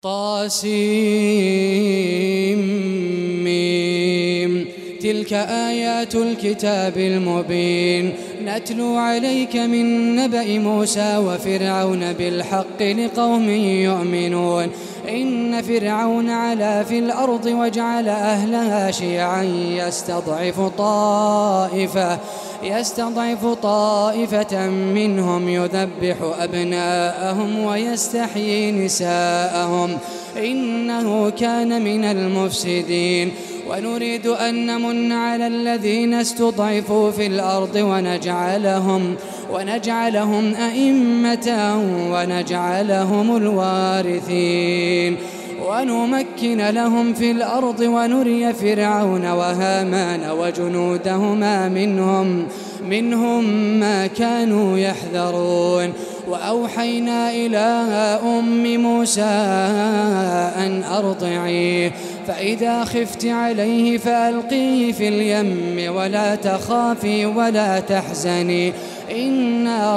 طاسيم. تلك آيات الكتاب المبين نتلو عليك من نبأ موسى وفرعون بالحق لقوم يؤمنون. إن فرعون علا في الأرض وجعل أهلها شيعا يستضعف طائفة منهم يذبح أبناءهم ويستحيي نساءهم إنه كان من المفسدين. ونريد أن نمن على الذين استضعفوا في الأرض ونجعلهم أئمة ونجعلهم الوارثين ونمكن لهم في الأرض ونري فرعون وهامان وجنودهما منهم ما كانوا يحذرون. وأوحينا إلى أم موسى أن أرضعيه فإذا خفت عليه فألقيه في اليم ولا تخافي ولا تحزني إنا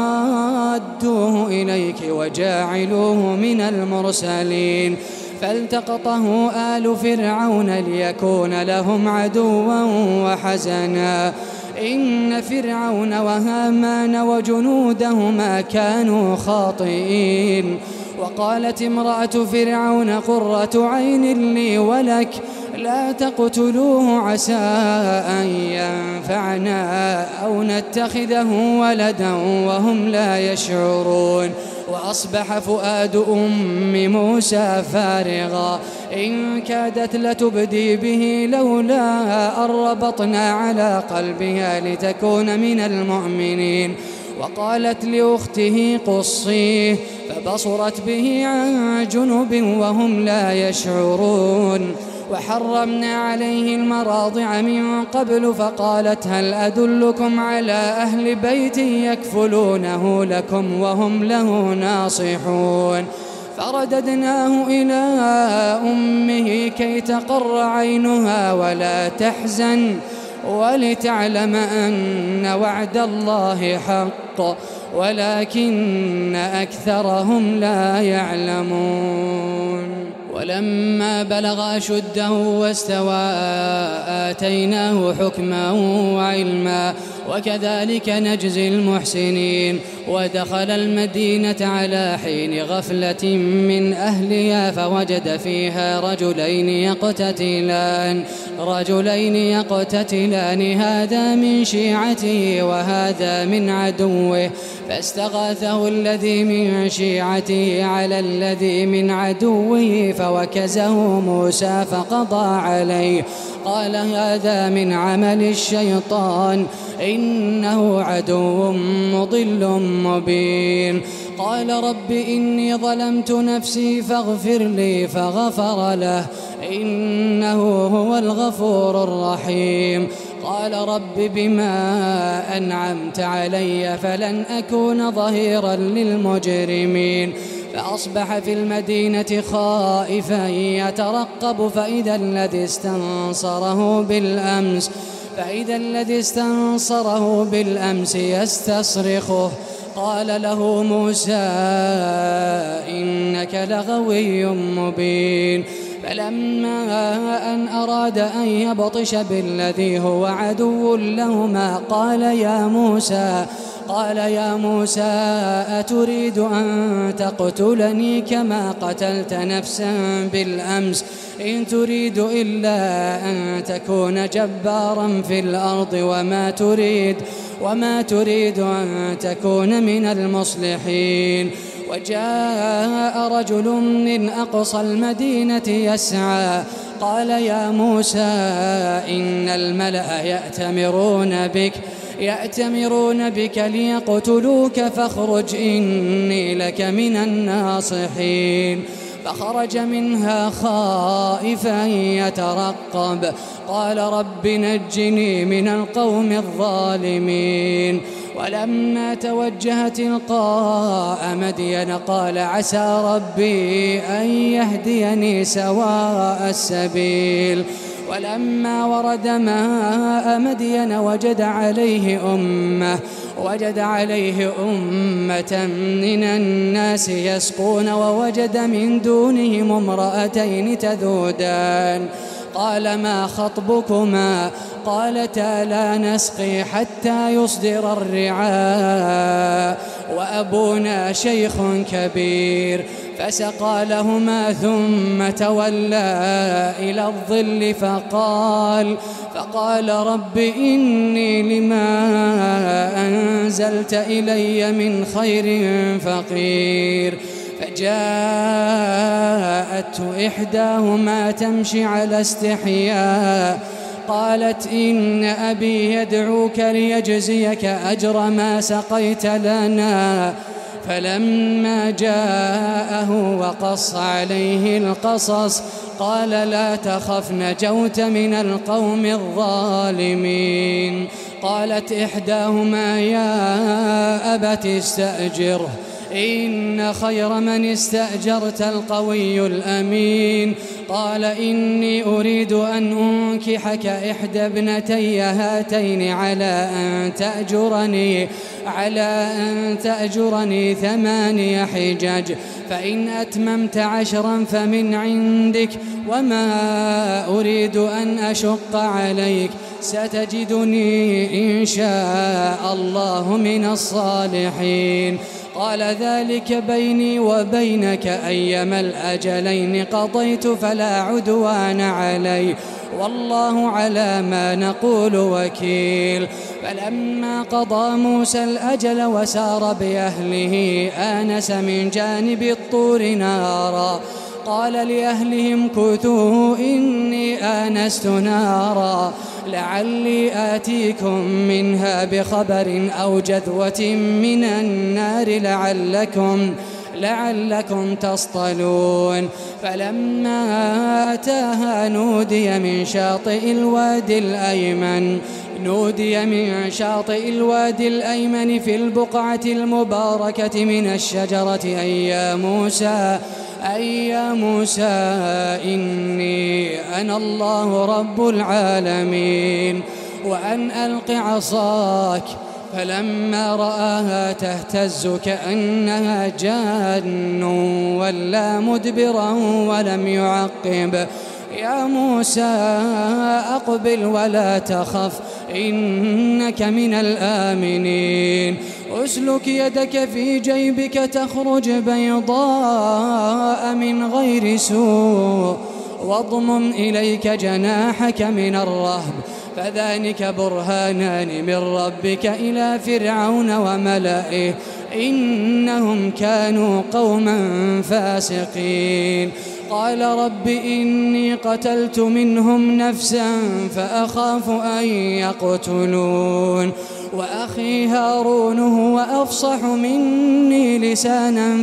رادوه إليك وجاعلوه من المرسلين. فالتقطه آل فرعون ليكون لهم عدوا وحزنا إن فرعون وهامان وجنودهما كانوا خاطئين. وقالت امرأة فرعون قرة عين لي ولك لا تقتلوه عسى أن ينفعنا أو نتخذه ولدا وهم لا يشعرون. وأصبح فؤاد أم موسى فارغا إن كادت لتبدي به لولا أن ربطنا على قلبها لتكون من المؤمنين. وقالت لأخته قصيه فبصرت به عن جنب وهم لا يشعرون. وحرمنا عليه المراضع من قبل فقالت هل أدلكم على أهل بيت يكفلونه لكم وهم له ناصحون. فرددناه إلى أمه كي تقر عينها ولا تحزن ولتعلم أن وعد الله حق ولكن أكثرهم لا يعلمون. ولما بلغ أشده واستوى آتيناه حكما وعلما وكذلك نجزي المحسنين. ودخل المدينة على حين غفلة من أهلها فوجد فيها رجلين يقتتلان هذا من شيعته وهذا من عدوه فاستغاثه الذي من شيعته على الذي من عدوه فوكزه موسى فقضى عليه قال هذا من عمل الشيطان إنه عدو مضل مبين. قال رب إني ظلمت نفسي فاغفر لي فغفر له إنه هو الغفور الرحيم. قال رب بما أنعمت علي فلن أكون ظهيرا للمجرمين. فأصبح في المدينة خائفا يترقب فإذا الذي استنصره بالأمس يستصرخه قال له موسى إنك لغوي مبين. فلما أن أراد أن يبطش بالذي هو عدو لهما قال يا موسى أتريد أن تقتلني كما قتلت نفسا بالأمس إن تريد إلا أن تكون جبارا في الأرض وما تريد أن تكون من المصلحين. وجاء رجل من أقصى المدينة يسعى قال يا موسى إن الملأ يأتمرون بك ليقتلوك فاخرج إني لك من الناصحين. فخرج منها خائفا يترقب قال رب نجني من القوم الظالمين. ولما توجه تلقاء مدين قال عسى ربي أن يهديني سواء السبيل. ولما ورد ماء مدين وجد عليه أمة من الناس يسقون ووجد من دونهم امرأتين تذودان قال ما خطبكما قالتا لا نسقي حتى يصدر الرعاء وأبونا شيخ كبير فسقى لهما ثم تولى إلى الظل فقال رب إني لما أنزلت إلي من خير فقير فجاءته إحداهما تمشي على استحياء قالت إن أبي يدعوك ليجزيك أجر ما سقيت لنا فلما جاءه وقص عليه القصص قال لا تخف نجوت من القوم الظالمين قالت إحداهما يا أبت استأجره إن خير من استأجرت القوي الأمين قال إني أريد أن أنكحك إحدى ابنتي هاتين على أن تأجرني 8 حجج فإن أتممت 10 فمن عندك وما أريد أن أشق عليك ستجدني إن شاء الله من الصالحين قال ذلك بيني وبينك أيما الأجلين قضيت فلا عدوان علي والله على ما نقول وكيل فلما قضى موسى الأجل وسار بأهله آنس من جانب الطور نارا قال لأهلهم كثوا إني آنست نارا لعلي آتيكم منها بخبر أو جذوة من النار لعلكم تصطلون فلما أتاها نودي من شاطئ الوادي الأيمن في البقعة المباركة من الشجرة أي يا موسى إني أنا الله رب العالمين وأن ألق عصاك فلما رآها تهتز كأنها جان ولا مدبرا ولم يعقب يا موسى أقبل ولا تخف إنك من الآمنين أسلك يدك في جيبك تخرج بيضاء من غير سوء واضمم إليك جناحك من الرهب فذلك برهانان من ربك إلى فرعون وملئه إنهم كانوا قوما فاسقين قال رب إني قتلت منهم نفسا فأخاف أن يقتلون وأخي هارون هو أفصح مني لسانا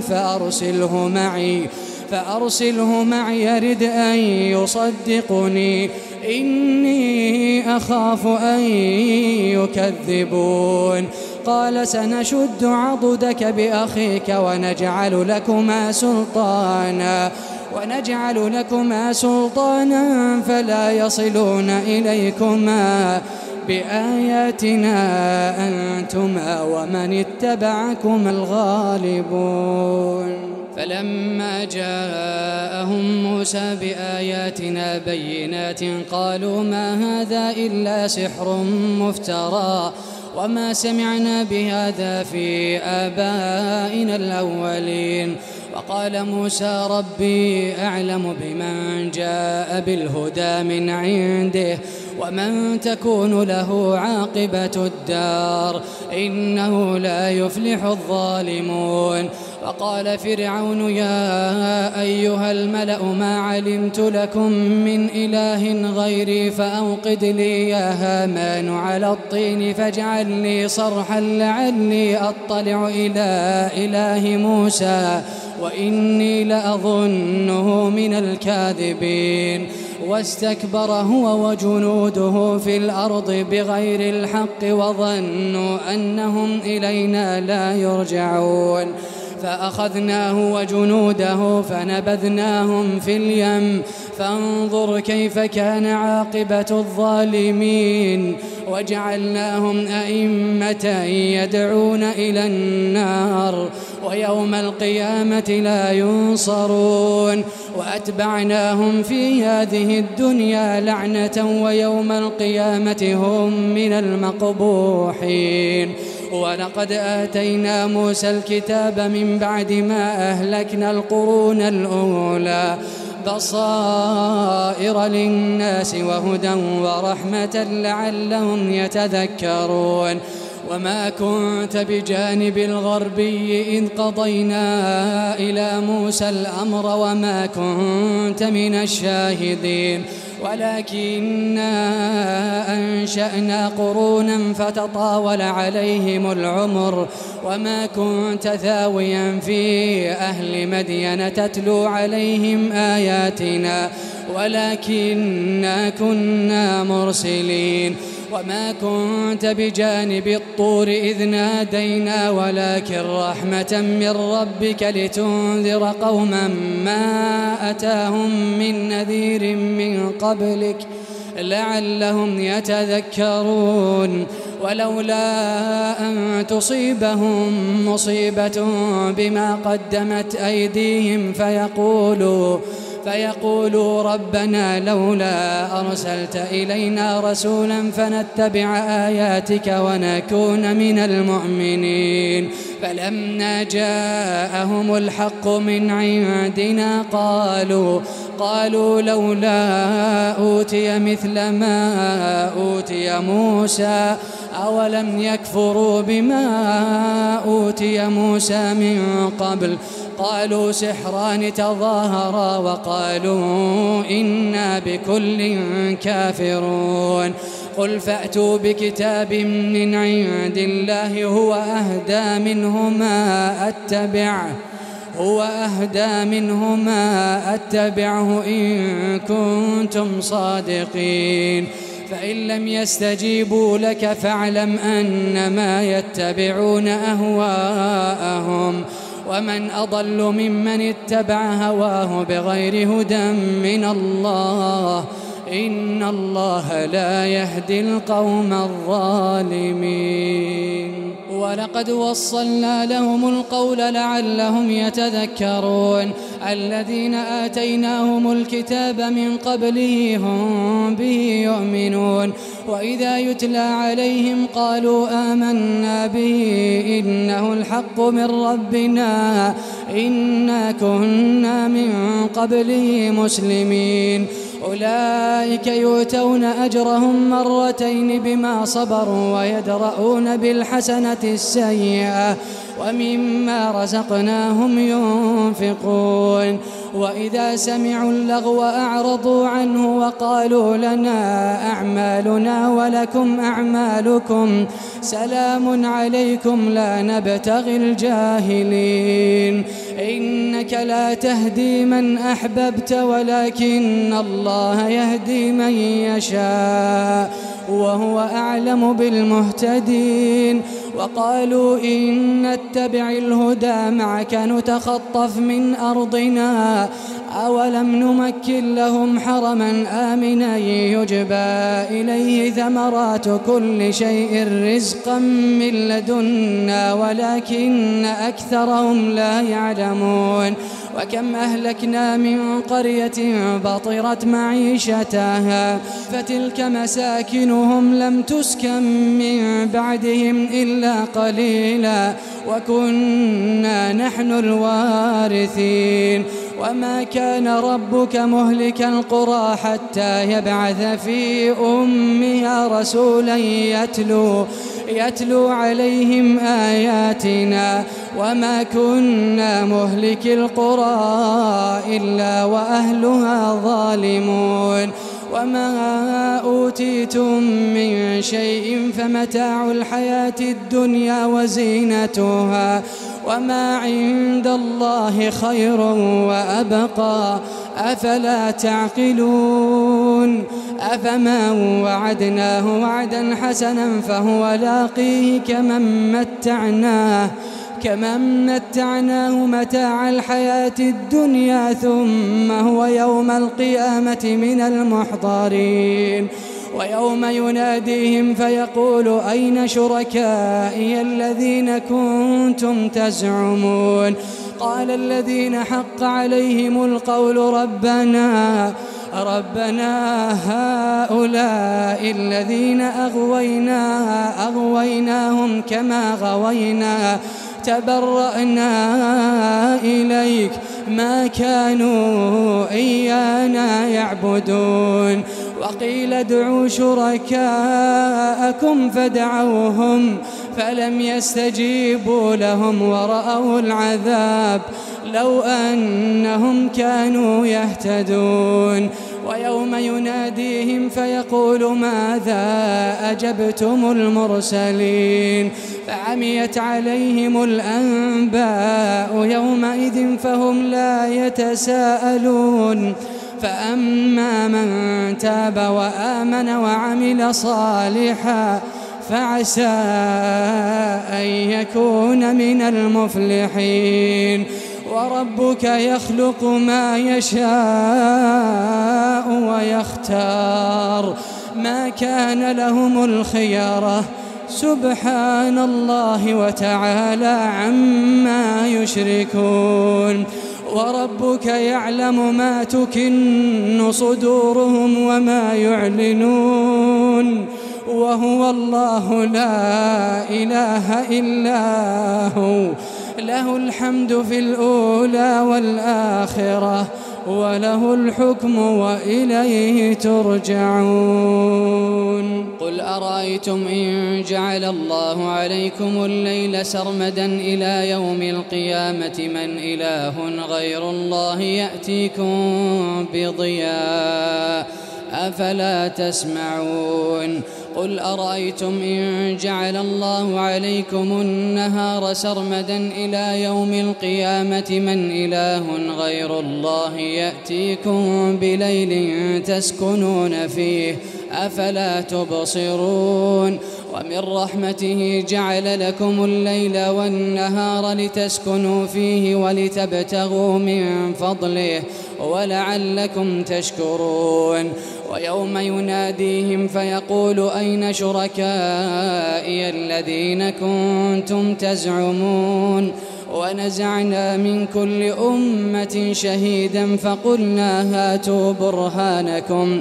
فأرسله معي يرد أن يصدقني إني أخاف أن يكذبون قال سنشد عضدك بأخيك ونجعل لكما سلطانا فلا يصلون إليكما بآياتنا أنتما ومن اتبعكما الغالبون فلما جاءهم موسى بآياتنا بينات قالوا ما هذا إلا سحر مفترى وما سمعنا بهذا في آبائنا الأولين وقال موسى ربي أعلم بمن جاء بالهدى من عنده ومن تكون له عاقبة الدار إنه لا يفلح الظالمون وقال فرعون يا أيها الملأ ما علمت لكم من إله غيري فأوقد لي يا هامان على الطين فاجعل لي صرحا لعلي أطلع إلى إله موسى وإني لأظنه من الكاذبين واستكبر هو وجنوده في الأرض بغير الحق وظنوا أنهم إلينا لا يرجعون فأخذناه وجنوده فنبذناهم في اليم فانظر كيف كان عاقبة الظالمين وجعلناهم أئمة يدعون إلى النار ويوم القيامة لا ينصرون وأتبعناهم في هذه الدنيا لعنة ويوم القيامة هم من المقبوحين. ولقد آتينا موسى الكتاب من بعد ما أهلكنا القرون الأولى بصائر للناس وهدى ورحمة لعلهم يتذكرون. وما كنت بجانب الغربي إذ قضينا إلى موسى الأمر وما كنت من الشاهدين ولكننا أنشأنا قرونا فتطاول عليهم العمر وما كنت ثاويا في أهل مدين تتلو عليهم آياتنا ولكننا كنا مرسلين. وما كنت بجانب الطور إذ نادينا ولكن رحمة من ربك لتنذر قوما ما أتاهم من نذير من قبلك لعلهم يتذكرون. ولولا أن تصيبهم مصيبة بما قدمت أيديهم فيقولوا ربنا لولا أرسلت إلينا رسولا فنتبع آياتك ونكون من المؤمنين. فلما جاءهم الحق من عندنا قالوا لولا أوتي مثل ما أوتي موسى أولم يكفروا بما أوتي موسى من قبل قالوا سحران تظاهرا وقالوا إنا بكل كافرون. قل فأتوا بكتاب من عند الله هو أهدى منه ما أتبعه إن كنتم صادقين. فإن لم يستجيبوا لك فاعلم أنما يتبعون أهواءهم ومن أضل ممن اتبع هواه بغير هدى من الله إن الله لا يهدي القوم الظالمين. ولقد وصلنا لهم القول لعلهم يتذكرون. الذين آتيناهم الكتاب من قبله هم به يؤمنون وإذا يتلى عليهم قالوا آمنا به إنه الحق من ربنا إنا كنا من قبله مسلمين. أولئك يؤتون أجرهم مرتين بما صبروا ويدرؤون بالحسنة السيئة ومما رزقناهم ينفقون. وإذا سمعوا اللغو أعرضوا عنه وقالوا لنا أعمالنا ولكم أعمالكم سلام عليكم لا نبتغي الجاهلين. إنك لا تهدي من أحببت ولكن الله يهدي من يشاء وهو أعلم بالمهتدين. وقالوا إن نتبع الهدى معك نتخطف من أرضنا أولم نمكن لهم حرما آمنا يجبى إليه ثمرات كل شيء رزقا من لدنا ولكن أكثرهم لا يعلمون. وكم أهلكنا من قرية بطرت معيشتها فتلك مساكنهم لم تسكن من بعدهم إلا قليلا وكنا نحن الوارثين. وما كان ربك مهلك القرى حتى يبعث في أمها رسولا يتلو عليهم آياتنا وما كنا مهلك القرى إلا وأهلها ظالمون. وما أوتيتم من شيء فمتاع الحياة الدنيا وزينتها وما عند الله خير وأبقى أفلا تعقلون. أفمن وعدناه وعدا حسنا فهو لاقيه كمن متعناه متاع الحياة الدنيا ثم هو يوم القيامة من المحضرين. ويوم يناديهم فيقول أين شركائي الذين كنتم تزعمون قال الذين حق عليهم القول ربنا هؤلاء الذين أغويناهم كما غوينا تبرأنا إليك ما كانوا إيانا يعبدون. وقيل ادعوا شركاءكم فدعوهم فلم يستجيبوا لهم ورأوا العذاب لو أنهم كانوا يهتدون. ويوم يناديهم فيقول ماذا أجبتم المرسلين فعميت عليهم الأنباء يومئذ فهم لا يتساءلون. فأما من تاب وآمن وعمل صالحا فعسى أن يكون من المفلحين. وربك يخلق ما يشاء ويختار ما كان لهم الخيرة سبحان الله وتعالى عما يشركون. وربك يعلم ما تكن صدورهم وما يعلنون وهو الله لا إله إلا هو له الحمد في الأولى والآخرة وله الحكم وإليه ترجعون. قل أرأيتم إن جعل الله عليكم الليل سرمدا إلى يوم القيامة من إله غير الله يأتيكم بضياء أفلا تسمعون. قل أرأيتم إن جعل الله عليكم النهار سرمدا إلى يوم القيامة من إله غير الله يأتيكم بليل تسكنون فيه أفلا تبصرون. ومن رحمته جعل لكم الليل والنهار لتسكنوا فيه ولتبتغوا من فضله ولعلكم تشكرون. ويوم يناديهم فيقول أين شركائي الذين كنتم تزعمون ونزعنا من كل أمة شهيدا فقلنا هاتوا برهانكم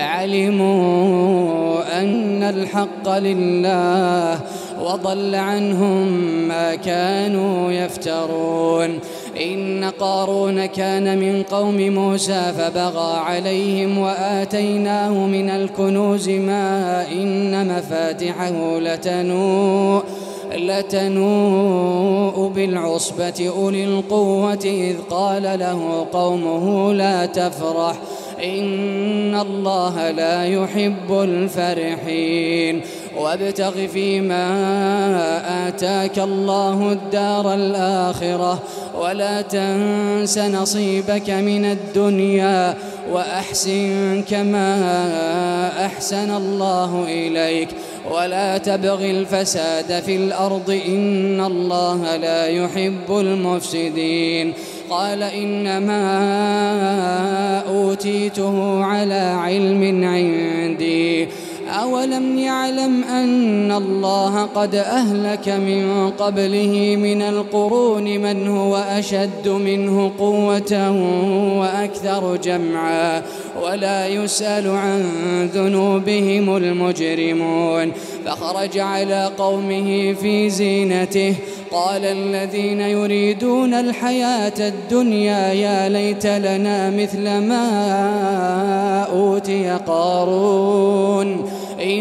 فعلموا أن الحق لله وضل عنهم ما كانوا يفترون. إن قارون كان من قوم موسى فبغى عليهم وآتيناه من الكنوز ما إن مفاتحه لتنوء بالعصبة أولي القوة إذ قال له قومه لا تفرح إن الله لا يحب الفرحين. وابتغ فيما آتاك الله الدار الآخرة ولا تنس نصيبك من الدنيا وأحسن كما أحسن الله إليك ولا تبغ الفساد في الأرض إن الله لا يحب المفسدين. قال إنما أوتيته على علم عندي أولم يعلم أن الله قد أهلك من قبله من القرون من هو أشد منه قوة وأكثر جمعا ولا يسأل عن ذنوبهم المجرمون. فخرج على قومه في زينته قال الذين يريدون الحياة الدنيا يا ليت لنا مثل ما أوتي قارون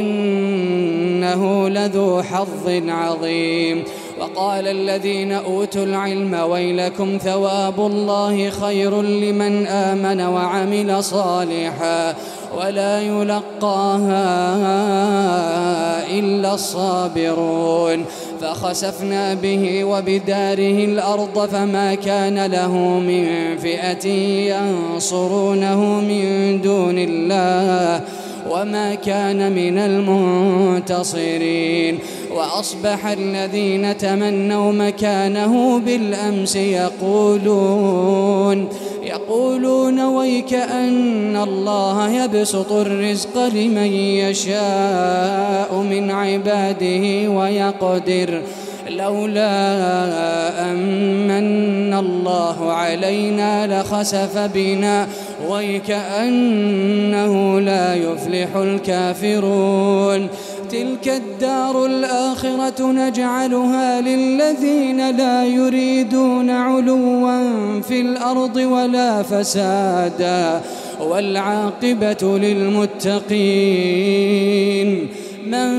إنه لذو حظ عظيم. وقال الذين أوتوا العلم ويلكم ثواب الله خير لمن آمن وعمل صالحا ولا يلقاها إلا الصابرون. فخسفنا به وبداره الأرض فما كان له من فئة ينصرونه من دون الله وما كان من المنتصرين. وأصبح الذين تمنوا مكانه بالأمس يقولون ويك أن الله يبسط الرزق لمن يشاء من عباده ويقدر لولا أمن الله علينا لخسف بنا ويكأنه لا يفلح الكافرون. تلك الدار الآخرة نجعلها للذين لا يريدون علوا في الأرض ولا فسادا والعاقبة للمتقين. من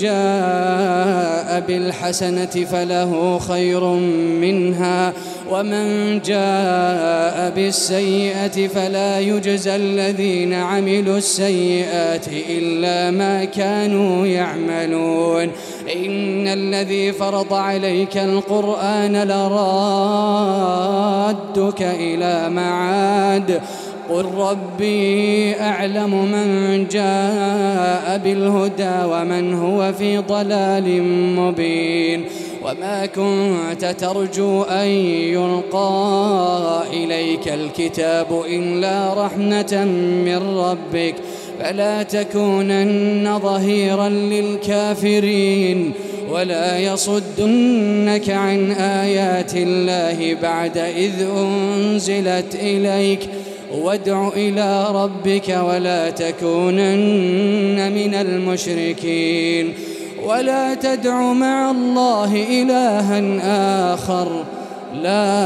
جاء بالحسنة فله خير منها ومن جاء بالسيئة فلا يجزى الذين عملوا السيئات إلا ما كانوا يعملون. إن الذي فرض عليك القرآن لرادك إلى معاد قل ربي أعلم من جاء بالهدى ومن هو في ضلال مبين. وما كنت ترجو أن يلقى إليك الكتاب إلا رحمة من ربك فلا تكونن ظهيرا للكافرين ولا يصدنك عن آيات الله بعد إذ أنزلت إليك وادع إلى ربك ولا تكونن من المشركين. ولا تدع مع الله إلها آخر لا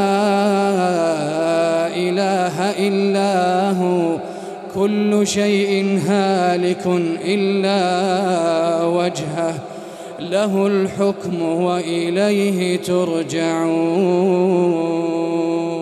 إله إلا هو كل شيء هالك إلا وجهه له الحكم وإليه ترجعون.